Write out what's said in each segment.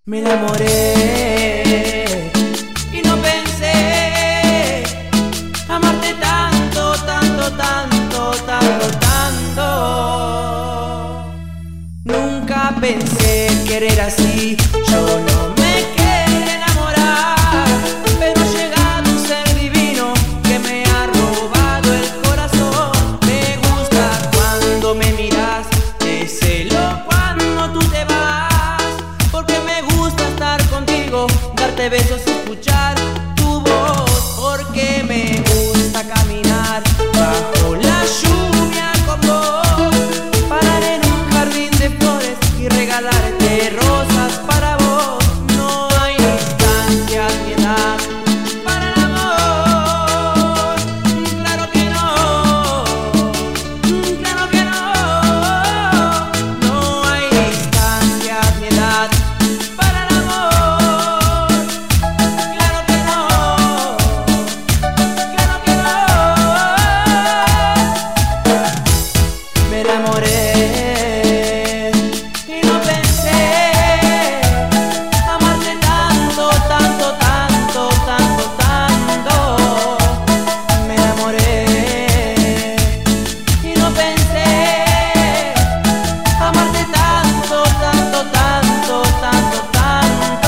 Me enamoré y no pensé amarte tanto, tanto, tanto, tanto, tanto. Nunca pensé querer así, yo no me quería enamorar, pero ha llegado un ser divino que me ha robado el corazón. Me gusta cuando me miras, te celo cuando tú te vas, porque me gusta estar contigo, darte besos y escuchar tu voz, porque me gusta caminar bajo la lluvia con vos, parar en un jardín de flores y regalarte rosas para vos. No hay distancia ni edad para el amor, claro que no, claro que no. No hay distancia ni edad para el amor, claro que no, claro que no. Me enamoré y no pensé amarte tanto, tanto, tanto, tanto, tanto. Me enamoré y no pensé amarte tanto, tanto, tanto, tanto, tanto.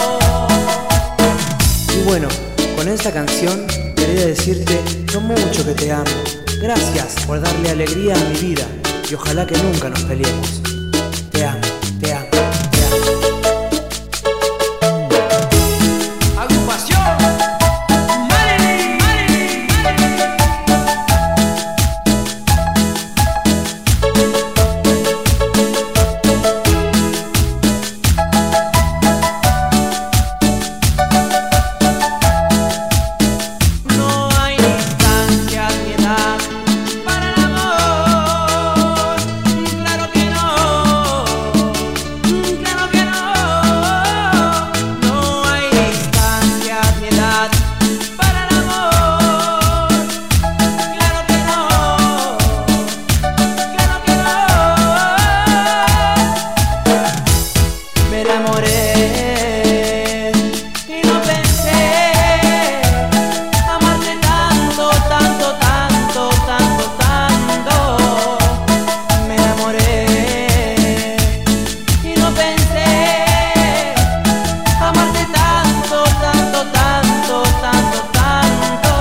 Y bueno, con esta canción quería decirte lo mucho que te amo. Gracias por darle alegría a mi vida y ojalá que nunca nos peleemos. Te amo, te amo, te amo. Agrupación Marilyn, Marilyn, Marilyn. No hay distancia ni edad para el amor, claro que no, claro que no. No hay distancia ni edad para el amor, claro que no, claro que no. Me enamoré y no pensé amarte tanto, tanto, tanto, tanto, tanto. Me enamoré y no pensé amarte tanto, tanto, tanto, tanto, tanto.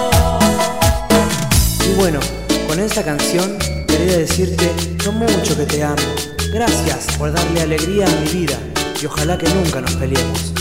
Y bueno, con esta canción quería decirte lo mucho que te amo. Gracias por darle alegría a mi vida y ojalá que nunca nos peleemos.